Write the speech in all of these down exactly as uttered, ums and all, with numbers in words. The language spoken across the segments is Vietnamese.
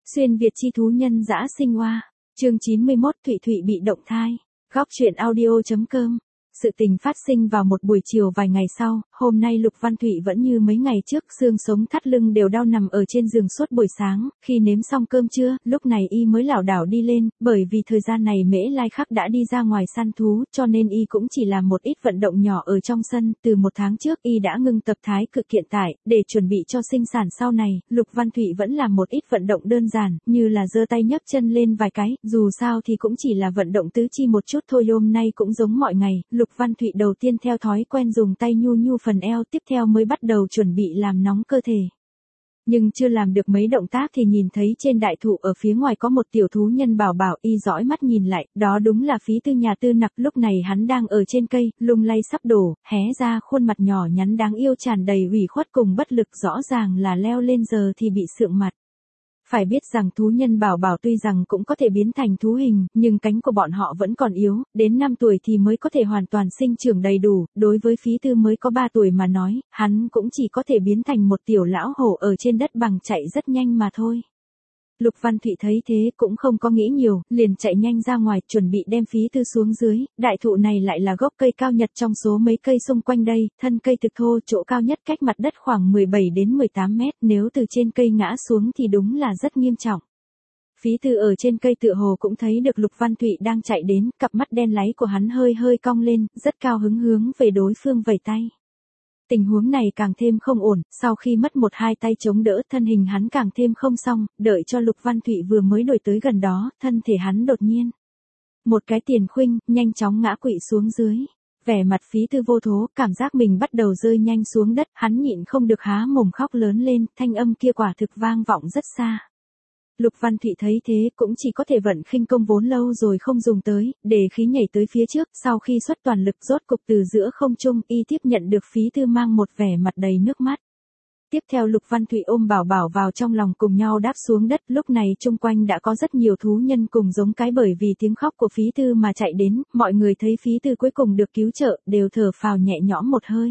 Xuyên Việt chi thú nhân dã sinh oa. Chương chín mươi mốt Thụy Thụy bị động thai. Góc truyện audio.com. Sự tình phát sinh vào một buổi chiều vài ngày sau, hôm nay Lục Văn Thụy vẫn như mấy ngày trước, xương sống thắt lưng đều đau nằm ở trên giường suốt buổi sáng, khi nếm xong cơm trưa, lúc này y mới lảo đảo đi lên, bởi vì thời gian này Mễ Lai Khắc đã đi ra ngoài săn thú, cho nên y cũng chỉ làm một ít vận động nhỏ ở trong sân, từ một tháng trước y đã ngưng tập thái cực kiện tải, để chuẩn bị cho sinh sản sau này, Lục Văn Thụy vẫn làm một ít vận động đơn giản, như là giơ tay nhấc chân lên vài cái, dù sao thì cũng chỉ là vận động tứ chi một chút thôi. Hôm nay cũng giống mọi ngày, Lục Văn Thụy đầu tiên theo thói quen dùng tay nhu nhu phần eo, tiếp theo mới bắt đầu chuẩn bị làm nóng cơ thể. Nhưng chưa làm được mấy động tác thì nhìn thấy trên đại thụ ở phía ngoài có một tiểu thú nhân bảo bảo, y dõi mắt nhìn lại, đó đúng là Phí Tư nhà Tư Nặc, lúc này hắn đang ở trên cây, lung lay sắp đổ, hé ra khuôn mặt nhỏ nhắn đáng yêu tràn đầy ủy khuất cùng bất lực, rõ ràng là leo lên giờ thì bị sượng mặt. Phải biết rằng thú nhân bảo bảo tuy rằng cũng có thể biến thành thú hình, nhưng cánh của bọn họ vẫn còn yếu, đến năm tuổi thì mới có thể hoàn toàn sinh trưởng đầy đủ, đối với Phí Tư mới có ba tuổi mà nói, hắn cũng chỉ có thể biến thành một tiểu lão hổ ở trên đất bằng chạy rất nhanh mà thôi. Lục Văn Thụy thấy thế cũng không có nghĩ nhiều, liền chạy nhanh ra ngoài, chuẩn bị đem Phí Tư xuống dưới, đại thụ này lại là gốc cây cao nhất trong số mấy cây xung quanh đây, thân cây thực thô, chỗ cao nhất cách mặt đất khoảng mười bảy đến mười tám mét, nếu từ trên cây ngã xuống thì đúng là rất nghiêm trọng. Phí Tư ở trên cây tựa hồ cũng thấy được Lục Văn Thụy đang chạy đến, cặp mắt đen láy của hắn hơi hơi cong lên, rất cao hứng hướng về đối phương vẩy tay. Tình huống này càng thêm không ổn, sau khi mất một hai tay chống đỡ, thân hình hắn càng thêm không xong, đợi cho Lục Văn Thụy vừa mới đuổi tới gần đó, thân thể hắn đột nhiên một cái tiền khuynh, nhanh chóng ngã quỵ xuống dưới. Vẻ mặt Phí Tư vô thố, cảm giác mình bắt đầu rơi nhanh xuống đất, hắn nhịn không được há mồm khóc lớn lên, thanh âm kia quả thực vang vọng rất xa. Lục Văn Thụy thấy thế cũng chỉ có thể vận khinh công vốn lâu rồi không dùng tới, để khí nhảy tới phía trước, sau khi xuất toàn lực rốt cục từ giữa không trung, y tiếp nhận được Phí Tư mang một vẻ mặt đầy nước mắt. Tiếp theo Lục Văn Thụy ôm bảo bảo vào trong lòng cùng nhau đáp xuống đất, lúc này chung quanh đã có rất nhiều thú nhân cùng giống cái bởi vì tiếng khóc của Phí Tư mà chạy đến, mọi người thấy Phí Tư cuối cùng được cứu trợ, đều thở phào nhẹ nhõm một hơi.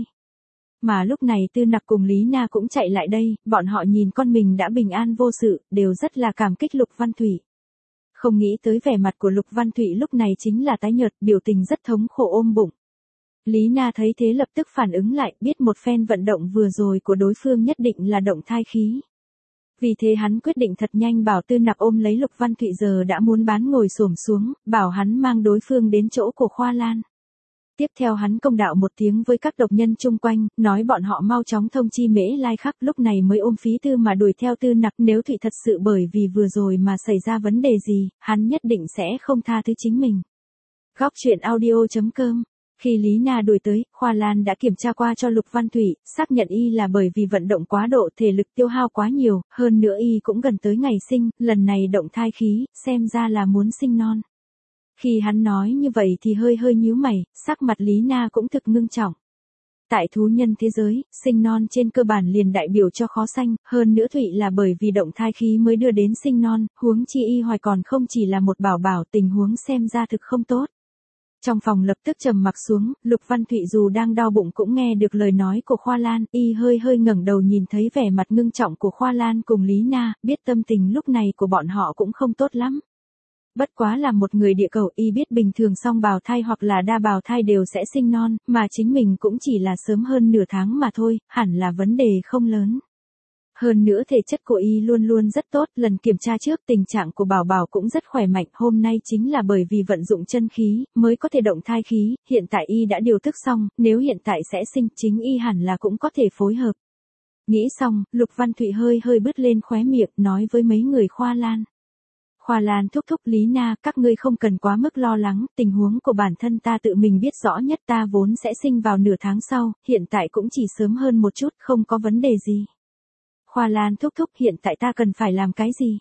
Mà lúc này Tư Nặc cùng Lý Na cũng chạy lại đây, bọn họ nhìn con mình đã bình an vô sự, đều rất là cảm kích Lục Văn Thụy. Không nghĩ tới vẻ mặt của Lục Văn Thụy lúc này chính là tái nhợt, biểu tình rất thống khổ ôm bụng. Lý Na thấy thế lập tức phản ứng lại, biết một phen vận động vừa rồi của đối phương nhất định là động thai khí. Vì thế hắn quyết định thật nhanh bảo Tư Nặc ôm lấy Lục Văn Thụy giờ đã muốn bán ngồi xổm xuống, bảo hắn mang đối phương đến chỗ của Khoa Lan. Tiếp theo hắn công đạo một tiếng với các độc nhân chung quanh, nói bọn họ mau chóng thông chi Mễ Lai Khắc, lúc này mới ôm Phí Tư mà đuổi theo Tư Nặc, nếu Thụy thật sự bởi vì vừa rồi mà xảy ra vấn đề gì, hắn nhất định sẽ không tha thứ chính mình. Góc truyện audio.com. Khi Lý Na đuổi tới, Khoa Lan đã kiểm tra qua cho Lục Văn Thụy, xác nhận y là bởi vì vận động quá độ, thể lực tiêu hao quá nhiều, hơn nữa y cũng gần tới ngày sinh, lần này động thai khí, xem ra là muốn sinh non. Khi hắn nói như vậy thì hơi hơi nhíu mày, sắc mặt Lý Na cũng thực ngưng trọng. Tại thú nhân thế giới, sinh non trên cơ bản liền đại biểu cho khó sanh, hơn nữa Thụy là bởi vì động thai khí mới đưa đến sinh non, huống chi y hoài còn không chỉ là một bảo bảo, tình huống xem ra thực không tốt. Trong phòng lập tức trầm mặc xuống, Lục Văn Thụy dù đang đau bụng cũng nghe được lời nói của Khoa Lan, y hơi hơi ngẩng đầu nhìn thấy vẻ mặt ngưng trọng của Khoa Lan cùng Lý Na, biết tâm tình lúc này của bọn họ cũng không tốt lắm. Bất quá là một người địa cầu, y biết bình thường song bào thai hoặc là đa bào thai đều sẽ sinh non, mà chính mình cũng chỉ là sớm hơn nửa tháng mà thôi, hẳn là vấn đề không lớn. Hơn nữa thể chất của y luôn luôn rất tốt, lần kiểm tra trước tình trạng của bảo bảo cũng rất khỏe mạnh, hôm nay chính là bởi vì vận dụng chân khí, mới có thể động thai khí, hiện tại y đã điều thức xong, nếu hiện tại sẽ sinh, chính y hẳn là cũng có thể phối hợp. Nghĩ xong, Lục Văn Thụy hơi hơi bứt lên khóe miệng, nói với mấy người Khoa Lan. Khoa Lan thúc thúc Lý Na, các ngươi không cần quá mức lo lắng, tình huống của bản thân ta tự mình biết rõ nhất, ta vốn sẽ sinh vào nửa tháng sau, hiện tại cũng chỉ sớm hơn một chút, không có vấn đề gì. Khoa Lan thúc thúc, hiện tại ta cần phải làm cái gì?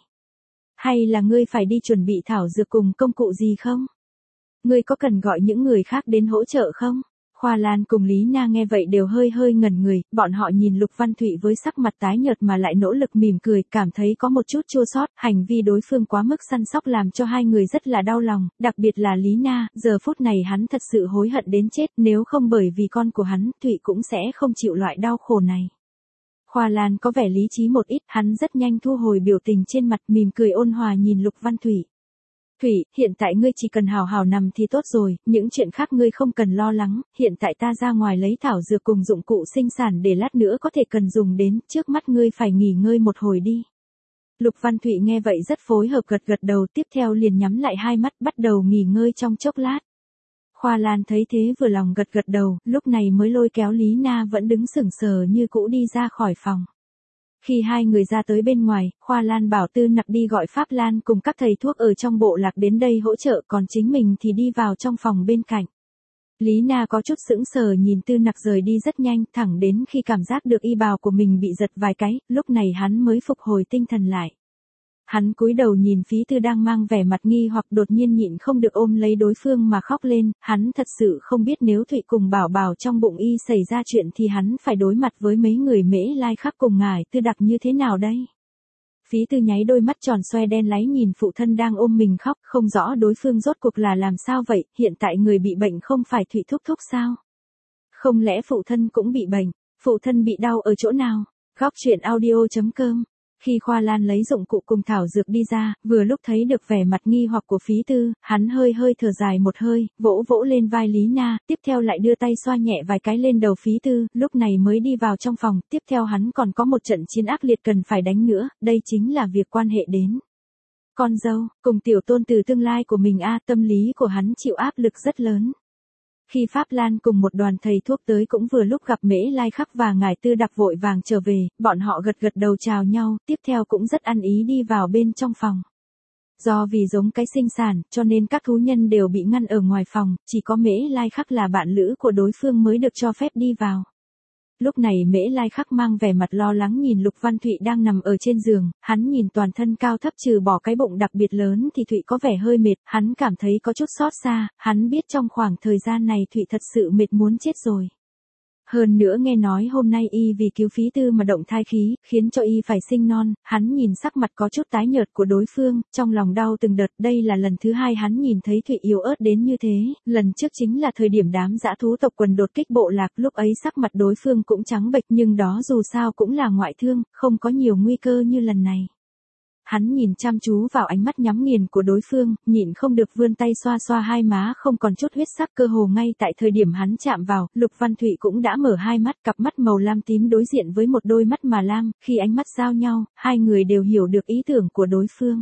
Hay là ngươi phải đi chuẩn bị thảo dược cùng công cụ gì không? Ngươi có cần gọi những người khác đến hỗ trợ không? Khoa Lan cùng Lý Na nghe vậy đều hơi hơi ngẩn người, bọn họ nhìn Lục Văn Thụy với sắc mặt tái nhợt mà lại nỗ lực mỉm cười, cảm thấy có một chút chua xót, hành vi đối phương quá mức săn sóc làm cho hai người rất là đau lòng, đặc biệt là Lý Na, giờ phút này hắn thật sự hối hận đến chết, nếu không bởi vì con của hắn, Thụy cũng sẽ không chịu loại đau khổ này. Khoa Lan có vẻ lý trí một ít, hắn rất nhanh thu hồi biểu tình trên mặt, mỉm cười ôn hòa nhìn Lục Văn Thủy. Thủy, hiện tại ngươi chỉ cần hào hào nằm thì tốt rồi, những chuyện khác ngươi không cần lo lắng, hiện tại ta ra ngoài lấy thảo dược cùng dụng cụ sinh sản để lát nữa có thể cần dùng đến, trước mắt ngươi phải nghỉ ngơi một hồi đi. Lục Văn Thụy nghe vậy rất phối hợp gật gật đầu, tiếp theo liền nhắm lại hai mắt bắt đầu nghỉ ngơi trong chốc lát. Khoa Lan thấy thế vừa lòng gật gật đầu, lúc này mới lôi kéo Lý Na vẫn đứng sững sờ như cũ đi ra khỏi phòng. Khi hai người ra tới bên ngoài, Khoa Lan bảo Tư Nặc đi gọi Pháp Lan cùng các thầy thuốc ở trong bộ lạc đến đây hỗ trợ, còn chính mình thì đi vào trong phòng bên cạnh. Lý Na có chút sững sờ nhìn Tư Nặc rời đi rất nhanh, thẳng đến khi cảm giác được y bào của mình bị giật vài cái, lúc này hắn mới phục hồi tinh thần lại. Hắn cúi đầu nhìn Phí Tư đang mang vẻ mặt nghi hoặc, đột nhiên nhịn không được ôm lấy đối phương mà khóc lên, hắn thật sự không biết nếu Thụy cùng Bảo Bảo trong bụng y xảy ra chuyện thì hắn phải đối mặt với mấy người Mễ Lai khác cùng ngài Tư Đặc như thế nào đây. Phí Tư nháy đôi mắt tròn xoe đen láy nhìn phụ thân đang ôm mình khóc, không rõ đối phương rốt cuộc là làm sao vậy, hiện tại người bị bệnh không phải Thụy thúc thúc sao? Không lẽ phụ thân cũng bị bệnh, phụ thân bị đau ở chỗ nào? Góc truyện audio chấm com. Khi Khoa Lan lấy dụng cụ cùng thảo dược đi ra, vừa lúc thấy được vẻ mặt nghi hoặc của Phí Tư, hắn hơi hơi thở dài một hơi, vỗ vỗ lên vai Lý Na, tiếp theo lại đưa tay xoa nhẹ vài cái lên đầu Phí Tư, lúc này mới đi vào trong phòng, tiếp theo hắn còn có một trận chiến ác liệt cần phải đánh nữa, đây chính là việc quan hệ đến con dâu, cùng tiểu tôn tử tương lai của mình a, tâm lý của hắn chịu áp lực rất lớn. Khi Pháp Lan cùng một đoàn thầy thuốc tới cũng vừa lúc gặp Mễ Lai Khắc và ngài Tư Đặc vội vàng trở về, bọn họ gật gật đầu chào nhau, tiếp theo cũng rất ăn ý đi vào bên trong phòng. Do vì giống cái sinh sản, cho nên các thú nhân đều bị ngăn ở ngoài phòng, chỉ có Mễ Lai Khắc là bạn lữ của đối phương mới được cho phép đi vào. Lúc này Mễ Lai Khắc mang vẻ mặt lo lắng nhìn Lục Văn Thụy đang nằm ở trên giường, hắn nhìn toàn thân cao thấp trừ bỏ cái bụng đặc biệt lớn thì Thụy có vẻ hơi mệt, hắn cảm thấy có chút xót xa, hắn biết trong khoảng thời gian này Thụy thật sự mệt muốn chết rồi. Hơn nữa nghe nói hôm nay y vì cứu Phí Tư mà động thai khí, khiến cho y phải sinh non, hắn nhìn sắc mặt có chút tái nhợt của đối phương, trong lòng đau từng đợt, đây là lần thứ hai hắn nhìn thấy Thụy yếu ớt đến như thế, lần trước chính là thời điểm đám dã thú tộc quần đột kích bộ lạc, lúc ấy sắc mặt đối phương cũng trắng bệch nhưng đó dù sao cũng là ngoại thương, không có nhiều nguy cơ như lần này. Hắn nhìn chăm chú vào ánh mắt nhắm nghiền của đối phương, nhịn không được vươn tay xoa xoa hai má không còn chút huyết sắc, cơ hồ ngay tại thời điểm hắn chạm vào, Lục Văn Thụy cũng đã mở hai mắt, cặp mắt màu lam tím đối diện với một đôi mắt mà lam, khi ánh mắt giao nhau, hai người đều hiểu được ý tưởng của đối phương.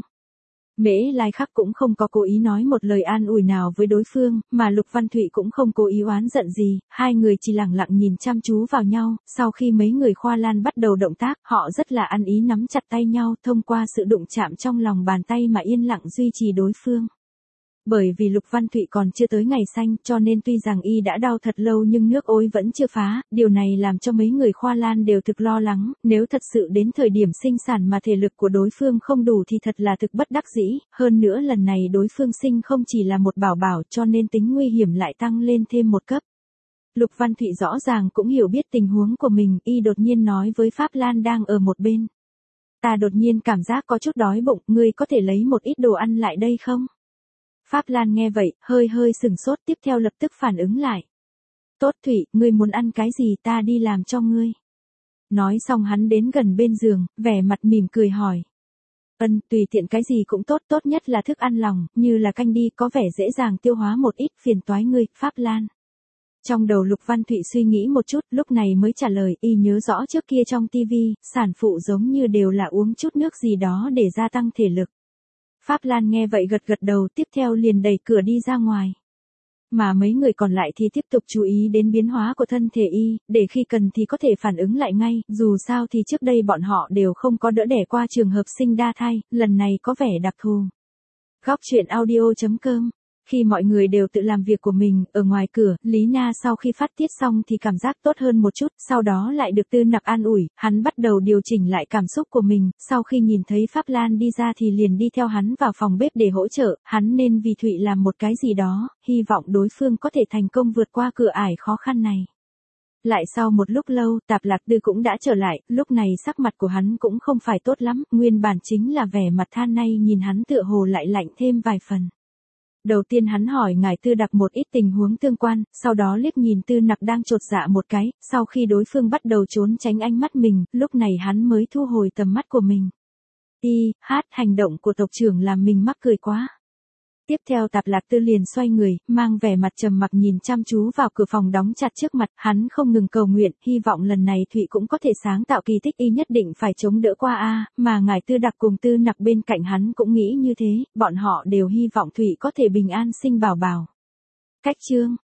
Mễ Lai Khắc cũng không có cố ý nói một lời an ủi nào với đối phương, mà Lục Văn Thụy cũng không cố ý oán giận gì, hai người chỉ lặng lặng nhìn chăm chú vào nhau, sau khi mấy người Khoa Lan bắt đầu động tác, họ rất là ăn ý nắm chặt tay nhau, thông qua sự đụng chạm trong lòng bàn tay mà yên lặng duy trì đối phương. Bởi vì Lục Văn Thụy còn chưa tới ngày sanh, cho nên tuy rằng y đã đau thật lâu nhưng nước ối vẫn chưa phá, điều này làm cho mấy người Khoa Lan đều thực lo lắng, nếu thật sự đến thời điểm sinh sản mà thể lực của đối phương không đủ thì thật là thực bất đắc dĩ, hơn nữa lần này đối phương sinh không chỉ là một bảo bảo cho nên tính nguy hiểm lại tăng lên thêm một cấp. Lục Văn Thụy rõ ràng cũng hiểu biết tình huống của mình, y đột nhiên nói với Pháp Lan đang ở một bên. Ta đột nhiên cảm giác có chút đói bụng, ngươi có thể lấy một ít đồ ăn lại đây không? Pháp Lan nghe vậy, hơi hơi sừng sốt, tiếp theo lập tức phản ứng lại. Tốt Thụy, ngươi muốn ăn cái gì ta đi làm cho ngươi. Nói xong hắn đến gần bên giường, vẻ mặt mỉm cười hỏi. Ân, tùy tiện cái gì cũng tốt, tốt nhất là thức ăn lòng, như là canh đi, có vẻ dễ dàng tiêu hóa một ít, phiền toái ngươi, Pháp Lan. Trong đầu Lục Văn Thụy suy nghĩ một chút, lúc này mới trả lời, y nhớ rõ trước kia trong tivi, sản phụ giống như đều là uống chút nước gì đó để gia tăng thể lực. Pháp Lan nghe vậy gật gật đầu, tiếp theo liền đẩy cửa đi ra ngoài. Mà mấy người còn lại thì tiếp tục chú ý đến biến hóa của thân thể y, để khi cần thì có thể phản ứng lại ngay, dù sao thì trước đây bọn họ đều không có đỡ đẻ qua trường hợp sinh đa thai, lần này có vẻ đặc thù. Góc truyện audio chấm com. Khi mọi người đều tự làm việc của mình, ở ngoài cửa, Lý Na sau khi phát tiết xong thì cảm giác tốt hơn một chút, sau đó lại được Tư Nặc an ủi, hắn bắt đầu điều chỉnh lại cảm xúc của mình, sau khi nhìn thấy Pháp Lan đi ra thì liền đi theo hắn vào phòng bếp để hỗ trợ, hắn nên vì Thụy làm một cái gì đó, hy vọng đối phương có thể thành công vượt qua cửa ải khó khăn này. Lại sau một lúc lâu, Tạp Lạc Tư cũng đã trở lại, lúc này sắc mặt của hắn cũng không phải tốt lắm, nguyên bản chính là vẻ mặt than nay nhìn hắn tựa hồ lại lạnh thêm vài phần. Đầu tiên hắn hỏi ngài Tư Nặc một ít tình huống tương quan, sau đó liếc nhìn Tư Nặc đang chột dạ một cái, sau khi đối phương bắt đầu trốn tránh ánh mắt mình, lúc này hắn mới thu hồi tầm mắt của mình. Y, hát, hành động của tộc trưởng làm mình mắc cười quá. Tiếp theo Tạp Lạc Tư liền xoay người, mang vẻ mặt trầm mặc nhìn chăm chú vào cửa phòng đóng chặt trước mặt, hắn không ngừng cầu nguyện, hy vọng lần này Thụy cũng có thể sáng tạo kỳ tích, y nhất định phải chống đỡ qua a, mà ngài Tư Nặc cùng Tư Nặc bên cạnh hắn cũng nghĩ như thế, bọn họ đều hy vọng Thụy có thể bình an sinh bảo bảo. Cách chương